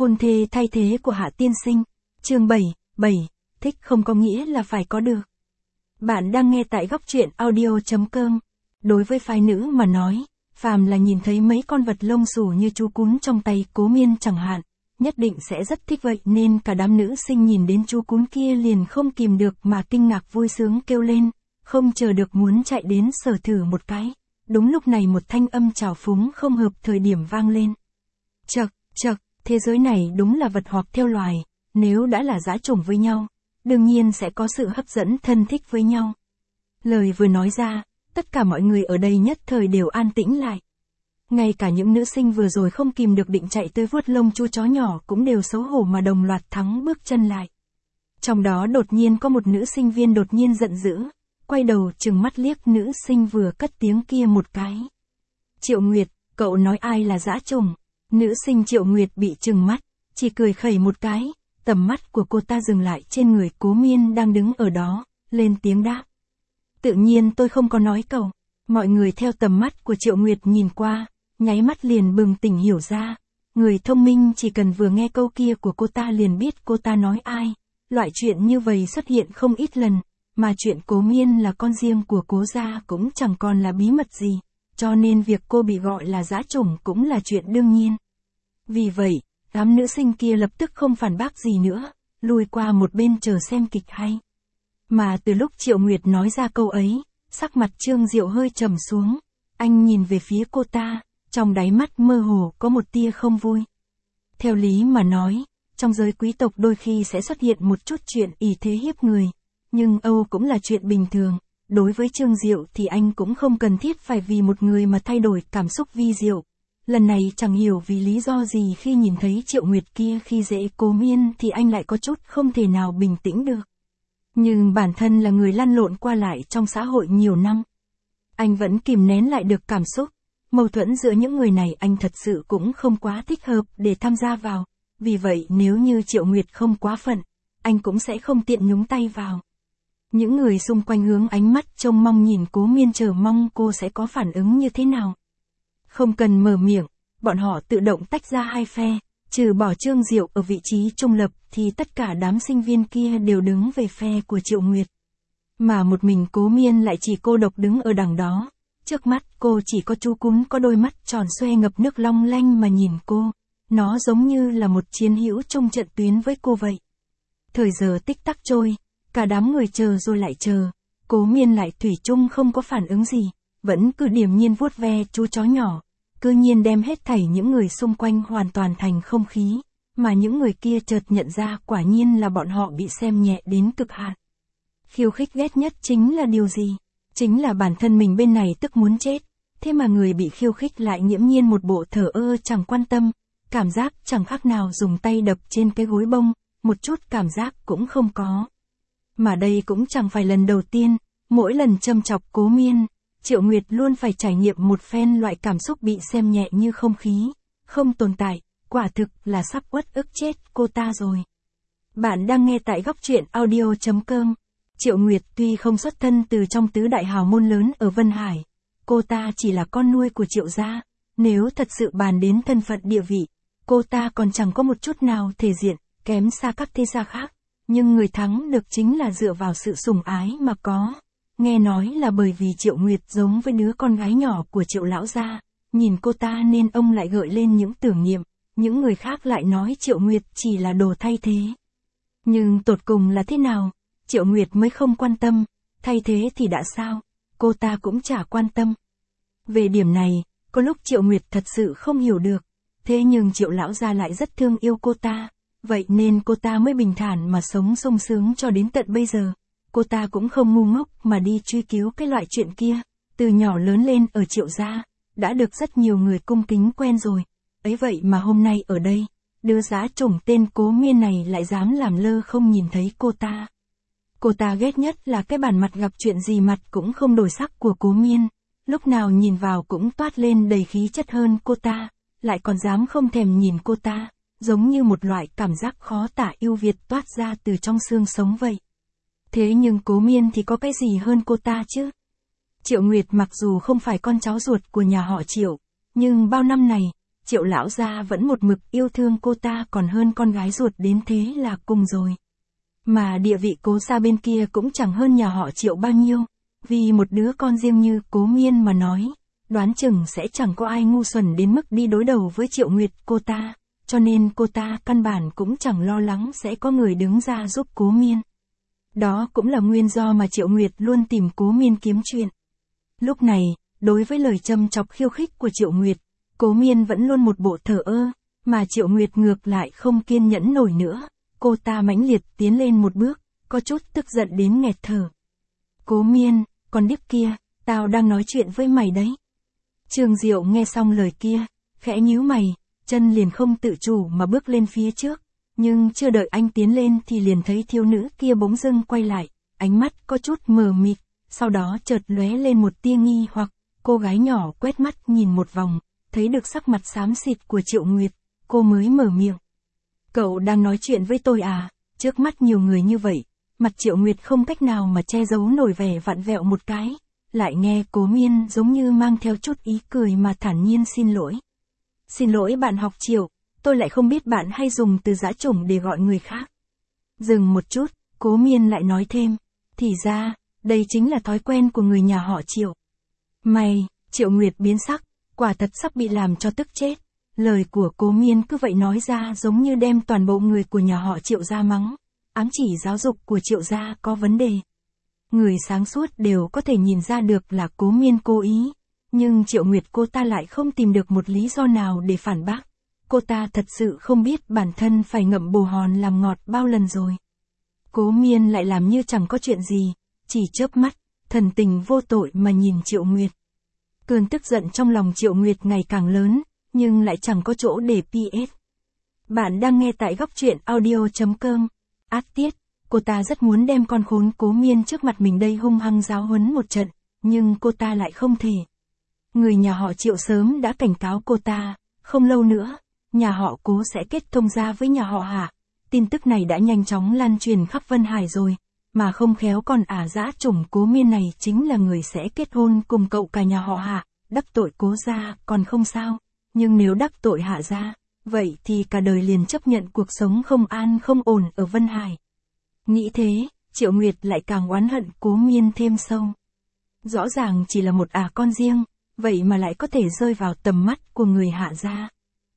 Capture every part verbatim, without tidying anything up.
Hôn thê thay thế của Hạ tiên sinh. Chương bảy, bảy, thích không có nghĩa là phải có được. Bạn đang nghe tại góc truyện audio chấm com. Đối với phái nữ mà nói, phàm là nhìn thấy mấy con vật lông xù như chú cún trong tay Cố Miên chẳng hạn, nhất định sẽ rất thích, vậy nên cả đám nữ sinh nhìn đến chú cún kia liền không kìm được mà kinh ngạc vui sướng kêu lên, không chờ được muốn chạy đến sờ thử một cái. Đúng lúc này một thanh âm trào phúng không hợp thời điểm vang lên. Chậc, chậc, thế giới này đúng là vật hoặc theo loài, nếu đã là dã chủng với nhau, đương nhiên sẽ có sự hấp dẫn thân thích với nhau. Lời vừa nói ra, tất cả mọi người ở đây nhất thời đều an tĩnh lại. Ngay cả những nữ sinh vừa rồi không kìm được định chạy tới vuốt lông chú chó nhỏ cũng đều xấu hổ mà đồng loạt thắng bước chân lại. Trong đó đột nhiên có một nữ sinh viên đột nhiên giận dữ, quay đầu trừng mắt liếc nữ sinh vừa cất tiếng kia một cái. Triệu Nguyệt, cậu nói ai là dã chủng? Nữ sinh Triệu Nguyệt bị trừng mắt, chỉ cười khẩy một cái, tầm mắt của cô ta dừng lại trên người Cố Miên đang đứng ở đó, lên tiếng đáp. Tự nhiên tôi không có nói cậu. Mọi người theo tầm mắt của Triệu Nguyệt nhìn qua, nháy mắt liền bừng tỉnh hiểu ra. Người thông minh chỉ cần vừa nghe câu kia của cô ta liền biết cô ta nói ai. Loại chuyện như vậy xuất hiện không ít lần, mà chuyện Cố Miên là con riêng của Cố gia cũng chẳng còn là bí mật gì, cho nên việc cô bị gọi là dã chủng cũng là chuyện đương nhiên. Vì vậy, đám nữ sinh kia lập tức không phản bác gì nữa, lùi qua một bên chờ xem kịch hay. Mà từ lúc Triệu Nguyệt nói ra câu ấy, sắc mặt Trương Diệu hơi trầm xuống, anh nhìn về phía cô ta, trong đáy mắt mơ hồ có một tia không vui. Theo lý mà nói, trong giới quý tộc đôi khi sẽ xuất hiện một chút chuyện ỷ thế hiếp người, nhưng Âu cũng là chuyện bình thường. Đối với Trương Diệu thì anh cũng không cần thiết phải vì một người mà thay đổi cảm xúc vi diệu. Lần này chẳng hiểu vì lý do gì khi nhìn thấy Triệu Nguyệt kia khi dễ Cố Miên thì anh lại có chút không thể nào bình tĩnh được. Nhưng bản thân là người lăn lộn qua lại trong xã hội nhiều năm. Anh vẫn kìm nén lại được cảm xúc. Mâu thuẫn giữa những người này anh thật sự cũng không quá thích hợp để tham gia vào. Vì vậy nếu như Triệu Nguyệt không quá phận, anh cũng sẽ không tiện nhúng tay vào. Những người xung quanh hướng ánh mắt trông mong nhìn Cố Miên, chờ mong cô sẽ có phản ứng như thế nào. Không cần mở miệng, bọn họ tự động tách ra hai phe, trừ bỏ Trương Diệu ở vị trí trung lập thì tất cả đám sinh viên kia đều đứng về phe của Triệu Nguyệt. Mà một mình Cố Miên lại chỉ cô độc đứng ở đằng đó, trước mắt cô chỉ có chú cún có đôi mắt tròn xoe ngập nước long lanh mà nhìn cô, nó giống như là một chiến hữu chung trận tuyến với cô vậy. Thời giờ tích tắc trôi, cả đám người chờ rồi lại chờ, Cố Miên lại thủy chung không có phản ứng gì, vẫn cứ điềm nhiên vuốt ve chú chó nhỏ. Cư nhiên đem hết thảy những người xung quanh hoàn toàn thành không khí, mà những người kia chợt nhận ra quả nhiên là bọn họ bị xem nhẹ đến cực hạn. Khiêu khích ghét nhất chính là điều gì? Chính là bản thân mình bên này tức muốn chết, thế mà người bị khiêu khích lại nghiễm nhiên một bộ thờ ơ chẳng quan tâm, cảm giác chẳng khác nào dùng tay đập trên cái gối bông, một chút cảm giác cũng không có. Mà đây cũng chẳng phải lần đầu tiên, mỗi lần châm chọc Cố Miên, Triệu Nguyệt luôn phải trải nghiệm một phen loại cảm xúc bị xem nhẹ như không khí, không tồn tại, quả thực là sắp uất ức chết cô ta rồi. Bạn đang nghe tại góc truyện audio chấm com. Triệu Nguyệt tuy không xuất thân từ trong tứ đại hào môn lớn ở Vân Hải, cô ta chỉ là con nuôi của Triệu gia, nếu thật sự bàn đến thân phận địa vị, cô ta còn chẳng có một chút nào thể diện, kém xa các thế gia khác, nhưng người thắng được chính là dựa vào sự sủng ái mà có. Nghe nói là bởi vì Triệu Nguyệt giống với đứa con gái nhỏ của Triệu lão gia, nhìn cô ta nên ông lại gợi lên những tưởng niệm, những người khác lại nói Triệu Nguyệt chỉ là đồ thay thế. Nhưng tột cùng là thế nào, Triệu Nguyệt mới không quan tâm, thay thế thì đã sao, cô ta cũng chả quan tâm. Về điểm này, có lúc Triệu Nguyệt thật sự không hiểu được, thế nhưng Triệu lão gia lại rất thương yêu cô ta, vậy nên cô ta mới bình thản mà sống sung sướng cho đến tận bây giờ. Cô ta cũng không ngu ngốc mà đi truy cứu cái loại chuyện kia, từ nhỏ lớn lên ở Triệu gia, đã được rất nhiều người cung kính quen rồi, ấy vậy mà hôm nay ở đây, đứa dã chủng tên Cố Miên này lại dám làm lơ không nhìn thấy cô ta. Cô ta ghét nhất là cái bản mặt gặp chuyện gì mặt cũng không đổi sắc của Cố Miên, lúc nào nhìn vào cũng toát lên đầy khí chất hơn cô ta, lại còn dám không thèm nhìn cô ta, giống như một loại cảm giác khó tả ưu việt toát ra từ trong xương sống vậy. Thế nhưng Cố Miên thì có cái gì hơn cô ta chứ? Triệu Nguyệt mặc dù không phải con cháu ruột của nhà họ Triệu, nhưng bao năm này, Triệu lão gia vẫn một mực yêu thương cô ta còn hơn con gái ruột đến thế là cùng rồi. Mà địa vị Cố Gia bên kia cũng chẳng hơn nhà họ Triệu bao nhiêu, vì một đứa con riêng như Cố Miên mà nói, đoán chừng sẽ chẳng có ai ngu xuẩn đến mức đi đối đầu với Triệu Nguyệt cô ta, cho nên cô ta căn bản cũng chẳng lo lắng sẽ có người đứng ra giúp Cố Miên. Đó cũng là nguyên do mà Triệu Nguyệt luôn tìm Cố Miên kiếm chuyện. Lúc này, đối với lời châm chọc khiêu khích của Triệu Nguyệt, Cố Miên vẫn luôn một bộ thờ ơ, mà Triệu Nguyệt ngược lại không kiên nhẫn nổi nữa, cô ta mãnh liệt tiến lên một bước, có chút tức giận đến nghẹt thở. Cố Miên, con điếc kia, tao đang nói chuyện với mày đấy. Trương Diệu nghe xong lời kia, khẽ nhíu mày, chân liền không tự chủ mà bước lên phía trước, nhưng chưa đợi anh tiến lên thì liền thấy thiếu nữ kia bỗng dưng quay lại, ánh mắt có chút mờ mịt, sau đó chợt lóe lên một tia nghi hoặc, cô gái nhỏ quét mắt nhìn một vòng, thấy được sắc mặt xám xịt của Triệu Nguyệt, cô mới mở miệng. Cậu đang nói chuyện với tôi à? Trước mắt nhiều người như vậy, mặt Triệu Nguyệt không cách nào mà che giấu nổi vẻ vặn vẹo một cái, lại nghe Cố Miên giống như mang theo chút ý cười mà thản nhiên xin lỗi. Xin lỗi bạn học Triệu, tôi lại không biết bạn hay dùng từ dã chủng để gọi người khác. Dừng một chút, Cố Miên lại nói thêm, thì ra, đây chính là thói quen của người nhà họ Triệu. Mày, Triệu Nguyệt biến sắc, quả thật sắp bị làm cho tức chết. Lời của Cố Miên cứ vậy nói ra giống như đem toàn bộ người của nhà họ Triệu ra mắng, ám chỉ giáo dục của Triệu gia có vấn đề. Người sáng suốt đều có thể nhìn ra được là Cố Miên cố ý, nhưng Triệu Nguyệt cô ta lại không tìm được một lý do nào để phản bác. Cô ta thật sự không biết bản thân phải ngậm bồ hòn làm ngọt bao lần rồi. Cố Miên lại làm như chẳng có chuyện gì, chỉ chớp mắt, thần tình vô tội mà nhìn Triệu Nguyệt. Cơn tức giận trong lòng Triệu Nguyệt ngày càng lớn, nhưng lại chẳng có chỗ để pê ét. Bạn đang nghe tại góc truyện audio chấm com. Át tiết, cô ta rất muốn đem con khốn Cố Miên trước mặt mình đây hung hăng giáo huấn một trận, nhưng cô ta lại không thể. Người nhà họ Triệu sớm đã cảnh cáo cô ta, không lâu nữa, nhà họ Cố sẽ kết thông gia với nhà họ Hạ. Tin tức này đã nhanh chóng lan truyền khắp Vân Hải rồi, mà không khéo con ả dã chủng Cố Miên này chính là người sẽ kết hôn cùng cậu cả nhà họ Hạ, đắc tội Cố gia còn không sao. Nhưng nếu đắc tội Hạ gia, vậy thì cả đời liền chấp nhận cuộc sống không an không ổn ở Vân Hải. Nghĩ thế, Triệu Nguyệt lại càng oán hận Cố Miên thêm sâu. Rõ ràng chỉ là một ả con riêng, vậy mà lại có thể rơi vào tầm mắt của người Hạ gia.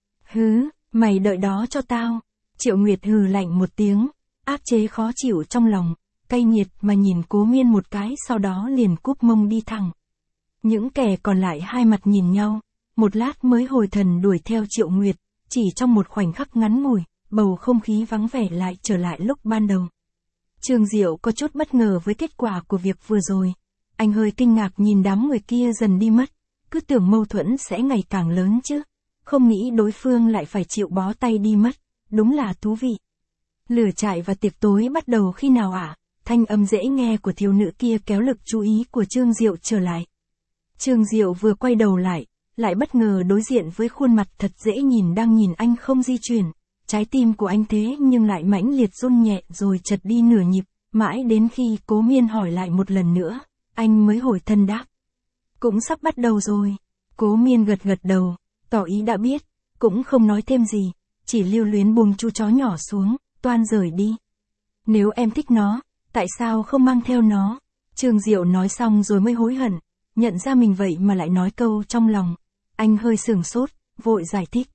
Hứ, mày đợi đó cho tao. Triệu Nguyệt hừ lạnh một tiếng, áp chế khó chịu trong lòng, cay nghiệt mà nhìn Cố Miên một cái sau đó liền cúp mông đi thẳng. Những kẻ còn lại hai mặt nhìn nhau. Một lát mới hồi thần đuổi theo Triệu Nguyệt, chỉ trong một khoảnh khắc ngắn ngủi, bầu không khí vắng vẻ lại trở lại lúc ban đầu. Trương Diệu có chút bất ngờ với kết quả của việc vừa rồi. Anh hơi kinh ngạc nhìn đám người kia dần đi mất, cứ tưởng mâu thuẫn sẽ ngày càng lớn chứ. Không nghĩ đối phương lại phải chịu bó tay đi mất, đúng là thú vị. Lửa trại và tiệc tối bắt đầu khi nào ạ? À? Thanh âm dễ nghe của thiếu nữ kia kéo lực chú ý của Trương Diệu trở lại. Trương Diệu vừa quay đầu lại, lại bất ngờ đối diện với khuôn mặt thật dễ nhìn đang nhìn anh không di chuyển. Trái tim của anh thế nhưng lại mãnh liệt run nhẹ rồi chật đi nửa nhịp, mãi đến khi Cố Miên hỏi lại một lần nữa, anh mới hồi thân đáp. Cũng sắp bắt đầu rồi. Cố Miên gật gật đầu, tỏ ý đã biết, cũng không nói thêm gì, chỉ lưu luyến buông chú chó nhỏ xuống, toan rời đi. Nếu em thích nó, tại sao không mang theo nó? Trương Diệu nói xong rồi mới hối hận, nhận ra mình vậy mà lại nói câu trong lòng. Anh hơi sửng sốt, vội giải thích.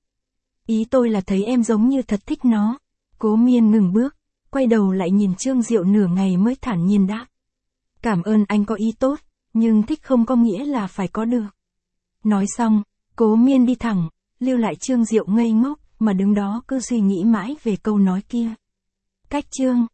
Ý tôi là thấy em giống như thật thích nó. Cố Miên ngừng bước, quay đầu lại nhìn Trương Diệu nửa ngày mới thản nhiên đáp. Cảm ơn anh có ý tốt, nhưng thích không có nghĩa là phải có được. Nói xong, Cố Miên đi thẳng, lưu lại Trương Diệu ngây ngốc, mà đứng đó cứ suy nghĩ mãi về câu nói kia. Cách chương